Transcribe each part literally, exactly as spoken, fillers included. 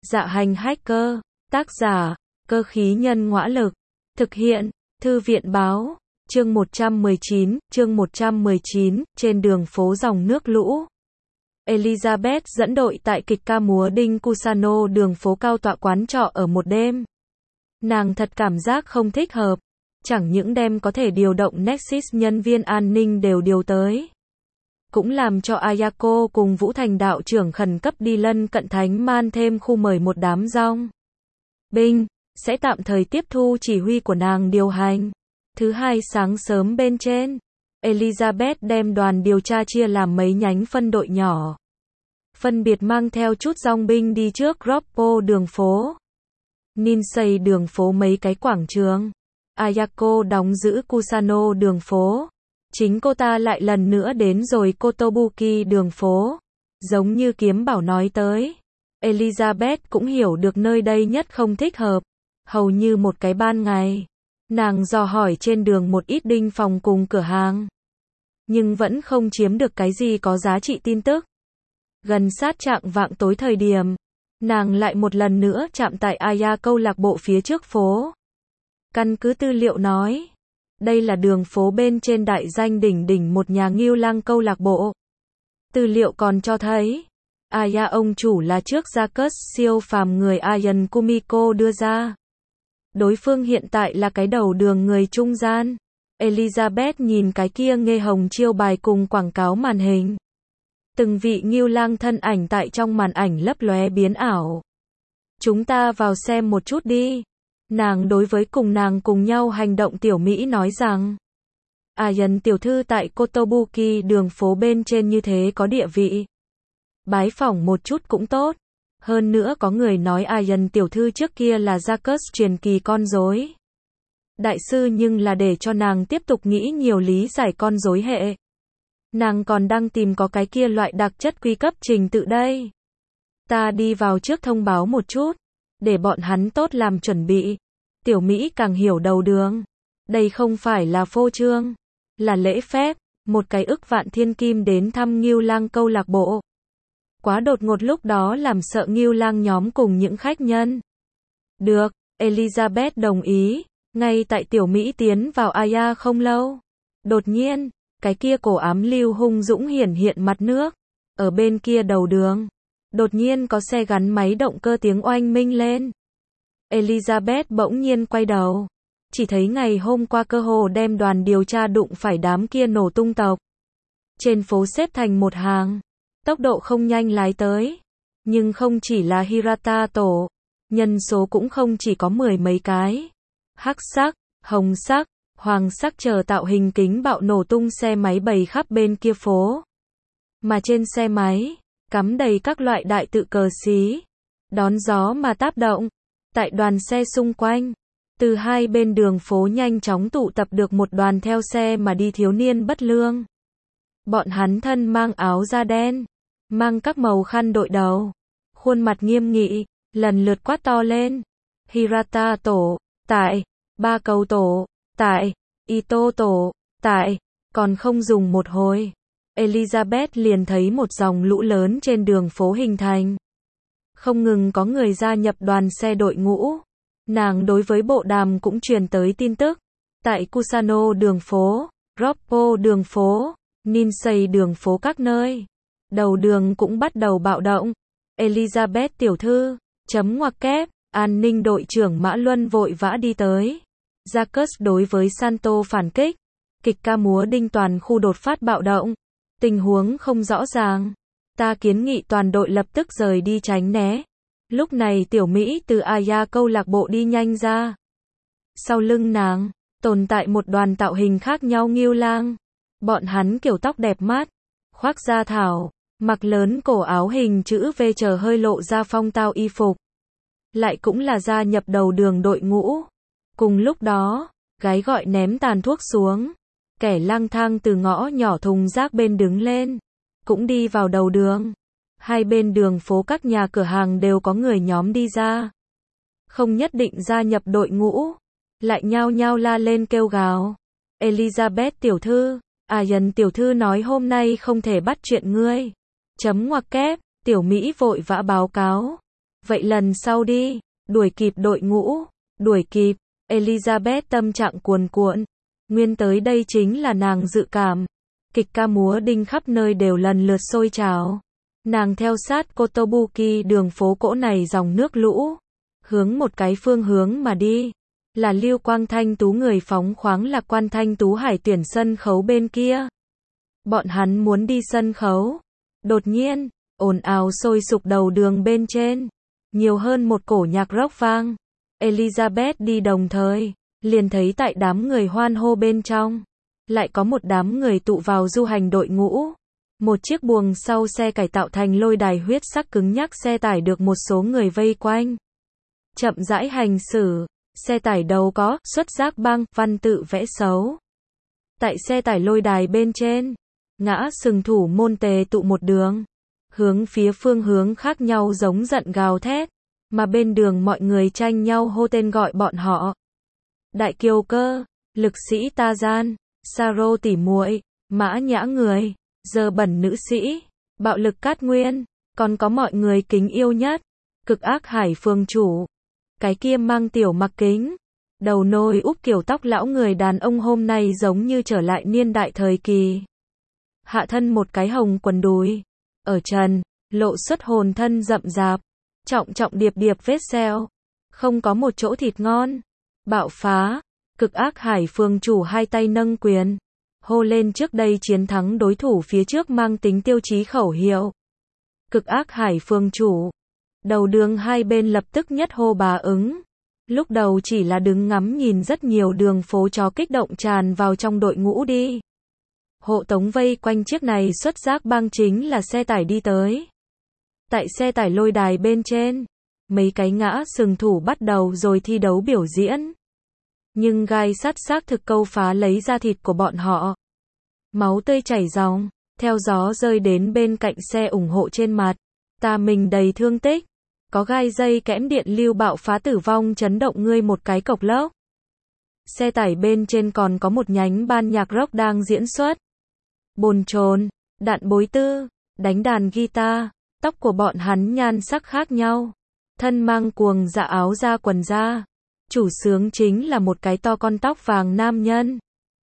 Dạ hành hacker, tác giả, cơ khí nhân ngõa lực, thực hiện, thư viện báo, chương một trăm mười chín, chương một trăm mười chín, trên đường phố dòng nước lũ. Elizabeth dẫn đội tại kịch ca múa Đinh Cusano đường phố cao tọa quán trọ ở một đêm. Nàng thật cảm giác không thích hợp, chẳng những đêm có thể điều động Nexus nhân viên an ninh đều điều tới. Cũng làm cho Ayako cùng Vũ Thành đạo trưởng khẩn cấp đi lân cận Thánh Man thêm khu mời một đám dòng binh, sẽ tạm thời tiếp thu chỉ huy của nàng điều hành. Thứ hai sáng sớm bên trên, Elizabeth đem đoàn điều tra chia làm mấy nhánh phân đội nhỏ. Phân biệt mang theo chút dòng binh đi trước Groppo đường phố, Ninsei đường phố mấy cái quảng trường, Ayako đóng giữ Kusano đường phố. Chính cô ta lại lần nữa đến rồi Kotobuki đường phố. Giống như Kiếm Bảo nói tới, Elizabeth cũng hiểu được nơi đây nhất không thích hợp. Hầu như một cái ban ngày, nàng dò hỏi trên đường một ít đinh phòng cùng cửa hàng, nhưng vẫn không chiếm được cái gì có giá trị tin tức. Gần sát trạng vạng tối thời điểm, nàng lại một lần nữa chạm tại Aya câu lạc bộ phía trước phố. Căn cứ tư liệu nói, đây là đường phố bên trên đại danh đỉnh đỉnh một nhà Ngưu Lang câu lạc bộ. Tư liệu còn cho thấy, Aya ông chủ là trước Jacques siêu phàm người Ayan Kumiko đưa ra. Đối phương hiện tại là cái đầu đường người trung gian. Elizabeth nhìn cái kia nghe hồng chiêu bài cùng quảng cáo màn hình. Từng vị Ngưu Lang thân ảnh tại trong màn ảnh lấp lóe biến ảo. Chúng ta vào xem một chút đi. Nàng đối với cùng nàng cùng nhau hành động tiểu Mỹ nói rằng, Ayan tiểu thư tại Kotobuki đường phố bên trên như thế có địa vị. Bái phỏng một chút cũng tốt. Hơn nữa có người nói Ayan tiểu thư trước kia là Jacques truyền kỳ con rối. Đại sư nhưng là để cho nàng tiếp tục nghĩ nhiều lý giải con rối hệ. Nàng còn đang tìm có cái kia loại đặc chất quy cấp trình tự đây. Ta đi vào trước thông báo một chút, để bọn hắn tốt làm chuẩn bị. Tiểu Mỹ càng hiểu đầu đường. Đây không phải là phô trương, là lễ phép. Một cái ức vạn thiên kim đến thăm Ngưu Lang câu lạc bộ. Quá đột ngột lúc đó làm sợ Ngưu Lang nhóm cùng những khách nhân. Được, Elizabeth đồng ý. Ngay tại tiểu Mỹ tiến vào Aya không lâu, đột nhiên, cái kia cổ ám lưu hung dũng hiển hiện mặt nước. Ở bên kia đầu đường, đột nhiên có xe gắn máy động cơ tiếng oanh minh lên. Elizabeth bỗng nhiên quay đầu, chỉ thấy ngày hôm qua cơ hồ đem đoàn điều tra đụng phải đám kia nổ tung tộc. Trên phố xếp thành một hàng, tốc độ không nhanh lái tới, nhưng không chỉ là Hirata tổ, nhân số cũng không chỉ có mười mấy cái. Hắc sắc, hồng sắc, hoàng sắc chờ tạo hình kính bạo nổ tung xe máy bày khắp bên kia phố. Mà trên xe máy, cắm đầy các loại đại tự cờ xí, đón gió mà táp động. Tại đoàn xe xung quanh, từ hai bên đường phố nhanh chóng tụ tập được một đoàn theo xe mà đi thiếu niên bất lương. Bọn hắn thân mang áo da đen, mang các màu khăn đội đầu, khuôn mặt nghiêm nghị, lần lượt quát to lên. Hirata tổ, tại, ba cầu tổ, tại, Ito tổ, tại, còn không dùng một hồi. Elizabeth liền thấy một dòng lũ lớn trên đường phố hình thành. Không ngừng có người gia nhập đoàn xe đội ngũ. Nàng đối với bộ đàm cũng truyền tới tin tức. Tại Kusano đường phố, Groppo đường phố, Ninsei đường phố các nơi. Đầu đường cũng bắt đầu bạo động. Elizabeth tiểu thư, chấm ngoặc kép, an ninh đội trưởng Mã Luân vội vã đi tới. Jacques đối với Santo phản kích. Kịch ca múa Đinh toàn khu đột phát bạo động. Tình huống không rõ ràng. Ta kiến nghị toàn đội lập tức rời đi tránh né. Lúc này tiểu Mỹ từ Aya câu lạc bộ đi nhanh ra. Sau lưng nàng, tồn tại một đoàn tạo hình khác nhau Ngưu Lang. Bọn hắn kiểu tóc đẹp mát, khoác da thảo, mặc lớn cổ áo hình chữ V chờ hơi lộ ra phong tao y phục. Lại cũng là gia nhập đầu đường đội ngũ. Cùng lúc đó, gái gọi ném tàn thuốc xuống. Kẻ lang thang từ ngõ nhỏ thùng rác bên đứng lên, cũng đi vào đầu đường. Hai bên đường phố các nhà cửa hàng đều có người nhóm đi ra. Không nhất định gia nhập đội ngũ, lại nhao nhao la lên kêu gào. Elizabeth tiểu thư, Ayan tiểu thư nói hôm nay không thể bắt chuyện ngươi. Chấm ngoặc kép, tiểu Mỹ vội vã báo cáo. Vậy lần sau đi, đuổi kịp đội ngũ, đuổi kịp, Elizabeth tâm trạng cuồn cuộn. Nguyên tới đây chính là nàng dự cảm. Kịch ca múa đinh khắp nơi đều lần lượt sôi trào. Nàng theo sát Kotobuki đường phố cỗ này dòng nước lũ. Hướng một cái phương hướng mà đi. Là Lưu Quang Thanh Tú người phóng khoáng Lạc Quan Thanh Tú Hải tuyển sân khấu bên kia. Bọn hắn muốn đi sân khấu. Đột nhiên, ồn ào sôi sục đầu đường bên trên. Nhiều hơn một cổ nhạc rock vang. Elizabeth đi đồng thời. Liền thấy tại đám người hoan hô bên trong. Lại có một đám người tụ vào du hành đội ngũ. Một chiếc buồng sau xe cải tạo thành lôi đài huyết sắc cứng nhắc xe tải được một số người vây quanh. Chậm rãi hành xử. Xe tải đầu có xuất giác băng, văn tự vẽ xấu. Tại xe tải lôi đài bên trên, ngã sừng thủ môn tề tụ một đường. Hướng phía phương hướng khác nhau giống giận gào thét. Mà bên đường mọi người tranh nhau hô tên gọi bọn họ. Đại kiều cơ, lực sĩ ta gian, Saro tỉ muội, mã nhã người, giờ bẩn nữ sĩ, bạo lực cát nguyên, còn có mọi người kính yêu nhất, cực ác hải phương chủ. Cái kia mang tiểu mặc kính, đầu nồi úp kiểu tóc lão người đàn ông hôm nay giống như trở lại niên đại thời kỳ. Hạ thân một cái hồng quần đùi, ở trần, lộ xuất hồn thân rậm rạp, trọng trọng điệp điệp vết sẹo, không có một chỗ thịt ngon. Bạo phá, cực ác hải phương chủ hai tay nâng quyền, hô lên trước đây chiến thắng đối thủ phía trước mang tính tiêu chí khẩu hiệu. Cực ác hải phương chủ. Đầu đường hai bên lập tức nhất hô bá ứng. Lúc đầu chỉ là đứng ngắm nhìn rất nhiều đường phố chó kích động tràn vào trong đội ngũ đi. Hộ tống vây quanh chiếc này xuất giác băng chính là xe tải đi tới. Tại xe tải lôi đài bên trên, mấy cái ngã sừng thủ bắt đầu rồi thi đấu biểu diễn. Nhưng gai sắt xác thực câu phá lấy da thịt của bọn họ. Máu tươi chảy ròng, theo gió rơi đến bên cạnh xe ủng hộ trên mặt. Ta mình đầy thương tích. Có gai dây kẽm điện lưu bạo phá tử vong chấn động ngươi một cái cộc lốc. Xe tải bên trên còn có một nhánh ban nhạc rock đang diễn xuất. Bồn chồn, đạn bối tư, đánh đàn guitar, tóc của bọn hắn nhan sắc khác nhau. Thân mang cuồng dạ áo da quần da. Chủ sướng chính là một cái to con tóc vàng nam nhân.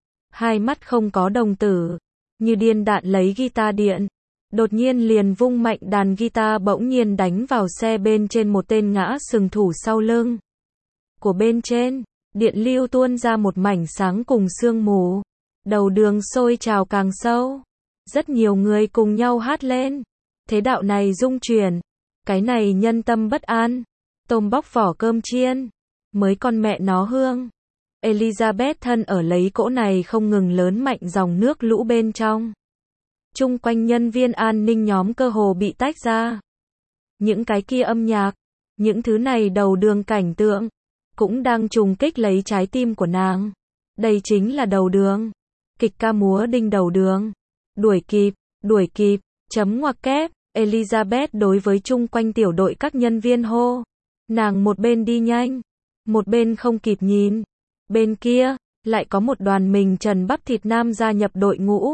Hai mắt không có đồng tử, như điên đạn lấy guitar điện. Đột nhiên liền vung mạnh đàn guitar bỗng nhiên đánh vào xe bên trên một tên ngã sừng thủ sau lưng. Của bên trên, điện lưu tuôn ra một mảnh sáng cùng sương mù. Đầu đường sôi trào càng sâu. Rất nhiều người cùng nhau hát lên. Thế đạo này rung chuyển. Cái này nhân tâm bất an. Tôm bóc vỏ cơm chiên. Mới con mẹ nó hương. Elizabeth thân ở lấy cỗ này không ngừng lớn mạnh dòng nước lũ bên trong. Chung quanh nhân viên an ninh nhóm cơ hồ bị tách ra. Những cái kia âm nhạc, những thứ này đầu đường cảnh tượng, cũng đang trùng kích lấy trái tim của nàng. Đây chính là đầu đường. Kịch ca múa đinh đầu đường. Đuổi kịp, đuổi kịp, chấm ngoặc kép. Elizabeth đối với chung quanh tiểu đội các nhân viên hô. Nàng một bên đi nhanh, một bên không kịp nhìn. Bên kia, lại có một đoàn mình trần bắp thịt nam gia nhập đội ngũ.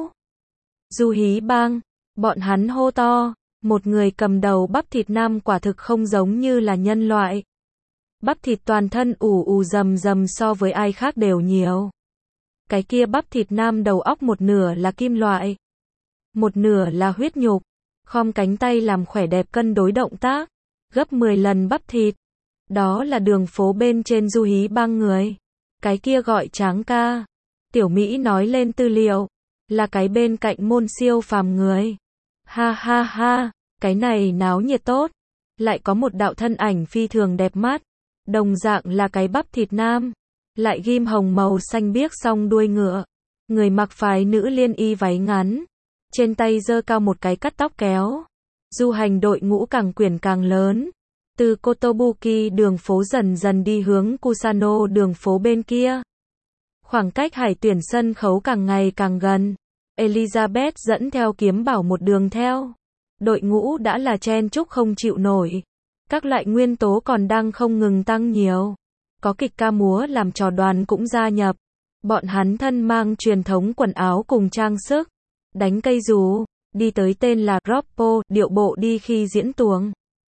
Du hí bang, bọn hắn hô to, một người cầm đầu bắp thịt nam quả thực không giống như là nhân loại. Bắp thịt toàn thân ù ù rầm rầm so với ai khác đều nhiều. Cái kia bắp thịt nam đầu óc một nửa là kim loại, một nửa là huyết nhục, khom cánh tay làm khỏe đẹp cân đối động tác, gấp mười lần bắp thịt. Đó là đường phố bên trên du hí bang người. Cái kia gọi Tráng ca. Tiểu Mỹ nói lên tư liệu. Là cái bên cạnh môn siêu phàm người. Ha ha ha, cái này náo nhiệt tốt. Lại có một đạo thân ảnh phi thường đẹp mắt. Đồng dạng là cái bắp thịt nam. Lại ghim hồng màu xanh biếc song đuôi ngựa. Người mặc phái nữ liên y váy ngắn. Trên tay giơ cao một cái cắt tóc kéo. Du hành đội ngũ càng quyển càng lớn. Từ Kotobuki đường phố dần dần đi hướng Kusano đường phố bên kia. Khoảng cách hải tuyển sân khấu càng ngày càng gần. Elizabeth dẫn theo kiếm bảo một đường theo. Đội ngũ đã là chen chúc không chịu nổi. Các loại nguyên tố còn đang không ngừng tăng nhiều. Có kịch ca múa làm trò đoàn cũng gia nhập. Bọn hắn thân mang truyền thống quần áo cùng trang sức. Đánh cây dù, đi tới tên là Roppo, điệu bộ đi khi diễn tuồng.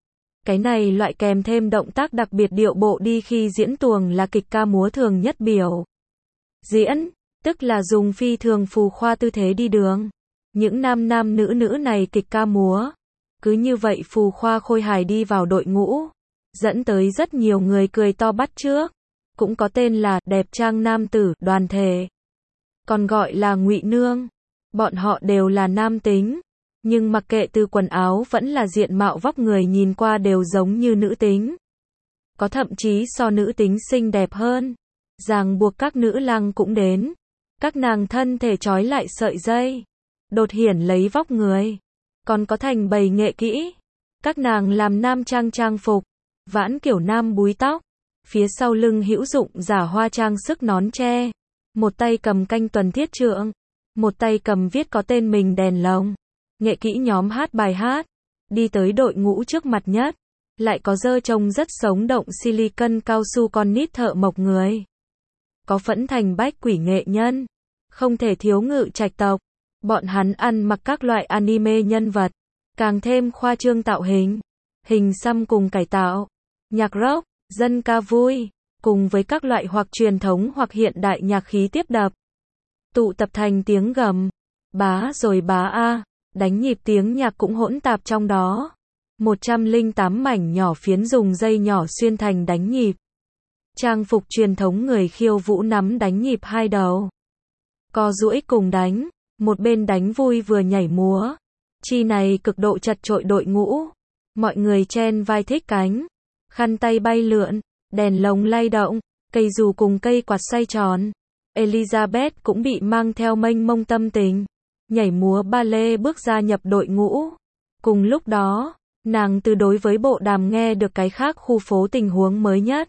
Cái này loại kèm thêm động tác đặc biệt điệu bộ đi khi diễn tuồng là kịch ca múa thường nhất biểu diễn, tức là dùng phi thường phù khoa tư thế đi đường. Những nam nam nữ nữ này kịch ca múa, cứ như vậy phù khoa khôi hài đi vào đội ngũ, dẫn tới rất nhiều người cười to bắt chước, cũng có tên là đẹp trang nam tử đoàn thể, còn gọi là ngụy nương. Bọn họ đều là nam tính, nhưng mặc kệ từ quần áo vẫn là diện mạo vóc người nhìn qua đều giống như nữ tính. Có thậm chí so nữ tính xinh đẹp hơn. Ràng buộc các nữ lang cũng đến. Các nàng thân thể trói lại sợi dây, đột hiển lấy vóc người. Còn có thành bầy nghệ kỹ. Các nàng làm nam trang trang phục, vãn kiểu nam búi tóc. Phía sau lưng hữu dụng giả hoa trang sức nón tre. Một tay cầm canh tuần thiết trượng, một tay cầm viết có tên mình đèn lồng. Nghệ kỹ nhóm hát bài hát, đi tới đội ngũ trước mặt nhất, lại có dơ trông rất sống động silicon cao su con nít thợ mộc người. Có phẫn thành bách quỷ nghệ nhân, không thể thiếu ngự trạch tộc. Bọn hắn ăn mặc các loại anime nhân vật, càng thêm khoa trương tạo hình, hình xăm cùng cải tạo, nhạc rock, dân ca vui, cùng với các loại hoặc truyền thống hoặc hiện đại nhạc khí tiếp đập. Tụ tập thành tiếng gầm, bá rồi bá a, đánh nhịp tiếng nhạc cũng hỗn tạp trong đó. một trăm lẻ tám mảnh nhỏ phiến dùng dây nhỏ xuyên thành đánh nhịp. Trang phục truyền thống người khiêu vũ nắm đánh nhịp hai đầu. Co duỗi cùng đánh, một bên đánh vui vừa nhảy múa. Chi này cực độ chật chội đội ngũ. Mọi người chen vai thích cánh, khăn tay bay lượn, đèn lồng lay động, cây dù cùng cây quạt xoay tròn. Elizabeth cũng bị mang theo mênh mông tâm tình, nhảy múa ballet bước ra nhập đội ngũ. Cùng lúc đó, nàng từ đối với bộ đàm nghe được cái khác khu phố tình huống mới nhất.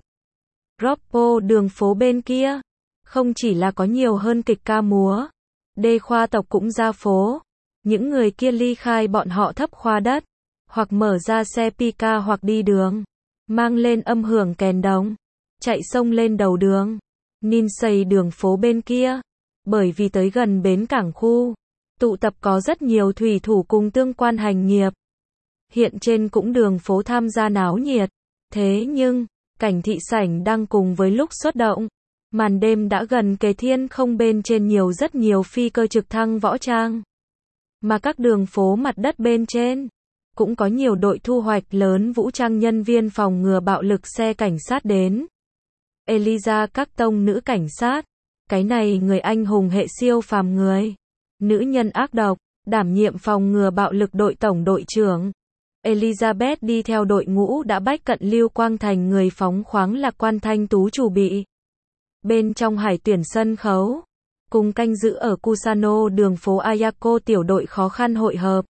Ropo đường phố bên kia, không chỉ là có nhiều hơn kịch ca múa, đê khoa tộc cũng ra phố. Những người kia ly khai bọn họ thấp khoa đất, hoặc mở ra xe pika hoặc đi đường, mang lên âm hưởng kèn đồng, chạy sông lên đầu đường. Ninsei đường phố bên kia, bởi vì tới gần bến cảng khu, tụ tập có rất nhiều thủy thủ cùng tương quan hành nghiệp. Hiện trên cũng đường phố tham gia náo nhiệt. Thế nhưng, cảnh thị sảnh đang cùng với lúc xuất động. Màn đêm đã gần kề thiên không bên trên nhiều rất nhiều phi cơ trực thăng võ trang. Mà các đường phố mặt đất bên trên, cũng có nhiều đội thu hoạch lớn vũ trang nhân viên phòng ngừa bạo lực xe cảnh sát đến. Eliza các tông nữ cảnh sát, cái này người anh hùng hệ siêu phàm người, nữ nhân ác độc, đảm nhiệm phòng ngừa bạo lực đội tổng đội trưởng. Elizabeth đi theo đội ngũ đã bách cận Lưu Quang Thành người phóng khoáng lạc quan thanh tú chủ bị. Bên trong hải tuyển sân khấu, cùng canh giữ ở Kusano đường phố Ayako tiểu đội khó khăn hội hợp.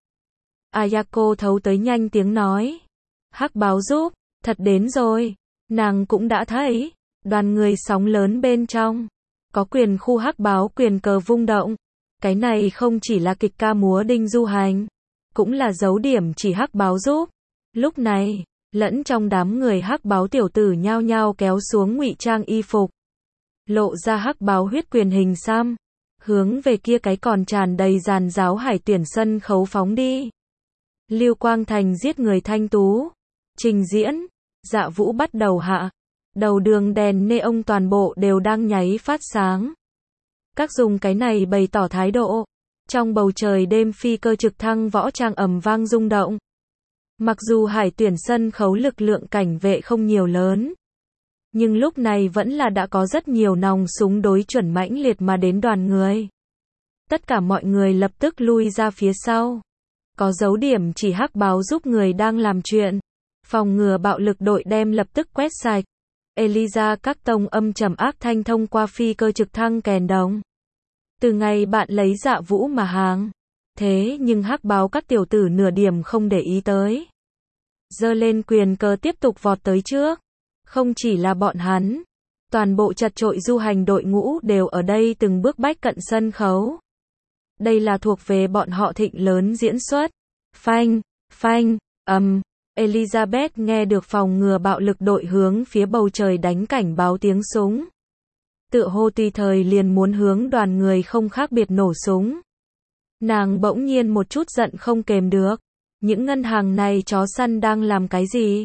Ayako thấu tới nhanh tiếng nói. Hắc báo giúp, thật đến rồi, nàng cũng đã thấy. Đoàn người sóng lớn bên trong, có quyền khu hắc báo quyền cờ vung động. Cái này không chỉ là kịch ca múa đinh du hành, cũng là dấu điểm chỉ hắc báo giúp. Lúc này, lẫn trong đám người hắc báo tiểu tử nhao nhao kéo xuống ngụy trang y phục, lộ ra hắc báo huyết quyền hình xăm, hướng về kia cái còn tràn đầy giàn giáo hải tuyển sân khấu phóng đi. Lưu Quang Thành giết người thanh tú, trình diễn, dạ vũ bắt đầu hạ. Đầu đường đèn neon toàn bộ đều đang nháy phát sáng. Các dùng cái này bày tỏ thái độ. Trong bầu trời đêm phi cơ trực thăng võ trang ầm vang rung động. Mặc dù hải tuyển sân khấu lực lượng cảnh vệ không nhiều lớn, nhưng lúc này vẫn là đã có rất nhiều nòng súng đối chuẩn mãnh liệt mà đến đoàn người. Tất cả mọi người lập tức lui ra phía sau. Có dấu điểm chỉ hắc báo giúp người đang làm chuyện. Phòng ngừa bạo lực đội đem lập tức quét sạch. Eliza các tông âm trầm ác thanh thông qua phi cơ trực thăng kèn đồng. Từ ngày bạn lấy dạ vũ mà hàng. Thế nhưng hắc báo các tiểu tử nửa điểm không để ý tới. Giơ lên quyền cờ tiếp tục vọt tới trước. Không chỉ là bọn hắn, toàn bộ chật chội du hành đội ngũ đều ở đây từng bước bách cận sân khấu. Đây là thuộc về bọn họ thịnh lớn diễn xuất. Phanh, phanh, ầm. Elizabeth nghe được phòng ngừa bạo lực đội hướng phía bầu trời đánh cảnh báo tiếng súng. Tựa hồ tùy thời liền muốn hướng đoàn người không khác biệt nổ súng. Nàng bỗng nhiên một chút giận không kềm được. Những ngân hàng này chó săn đang làm cái gì?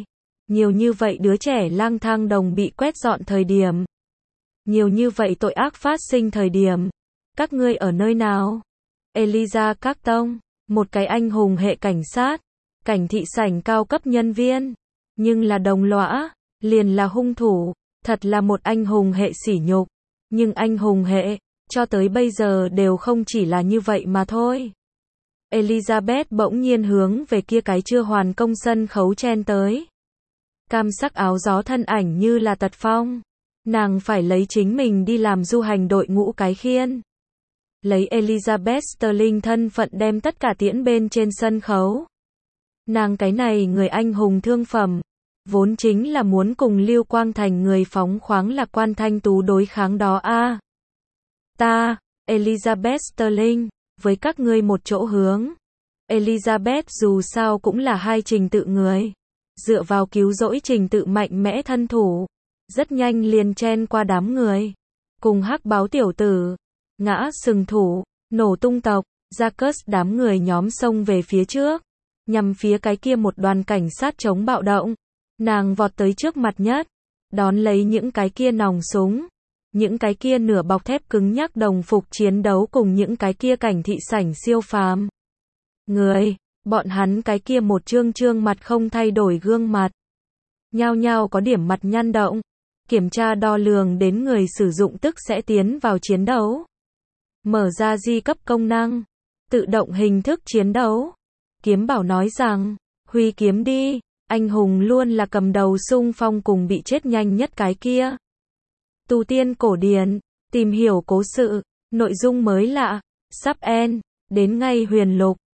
Nhiều như vậy đứa trẻ lang thang đồng bị quét dọn thời điểm. Nhiều như vậy tội ác phát sinh thời điểm. Các ngươi ở nơi nào? Elijah Carton, một cái anh hùng hệ cảnh sát, cảnh thị sảnh cao cấp nhân viên, nhưng là đồng lõa, liền là hung thủ, thật là một anh hùng hệ sỉ nhục, nhưng anh hùng hệ, cho tới bây giờ đều không chỉ là như vậy mà thôi. Elizabeth bỗng nhiên hướng về kia cái chưa hoàn công sân khấu chen tới. Cam sắc áo gió thân ảnh như là tật phong. Nàng phải lấy chính mình đi làm du hành đội ngũ cái khiên. Lấy Elizabeth Sterling thân phận đem tất cả tiễn bên trên sân khấu. Nàng cái này người anh hùng thương phẩm, vốn chính là muốn cùng Lưu Quang Thành người phóng khoáng lạc quan thanh tú đối kháng đó a. À, ta, Elizabeth Sterling, với các ngươi một chỗ hướng. Elizabeth dù sao cũng là hai trình tự người. Dựa vào cứu rỗi trình tự mạnh mẽ thân thủ. Rất nhanh liền chen qua đám người. Cùng hắc báo tiểu tử. Ngã sừng thủ. Nổ tung tộc. Jacques đám người nhóm xông về phía trước. Nhằm phía cái kia một đoàn cảnh sát chống bạo động. Nàng vọt tới trước mặt nhất. Đón lấy những cái kia nòng súng. Những cái kia nửa bọc thép cứng nhắc đồng phục chiến đấu cùng những cái kia cảnh thị sảnh siêu phàm. Người, bọn hắn cái kia một trương trương mặt không thay đổi gương mặt. Nhao nhao có điểm mặt nhăn động. Kiểm tra đo lường đến người sử dụng tức sẽ tiến vào chiến đấu. Mở ra di cấp công năng. Tự động hình thức chiến đấu. Kiếm bảo nói rằng, huy kiếm đi, anh hùng luôn là cầm đầu xung phong cùng bị chết nhanh nhất cái kia. Tu tiên cổ điển, tìm hiểu cố sự, nội dung mới lạ, sắp end, đến ngay huyền lục.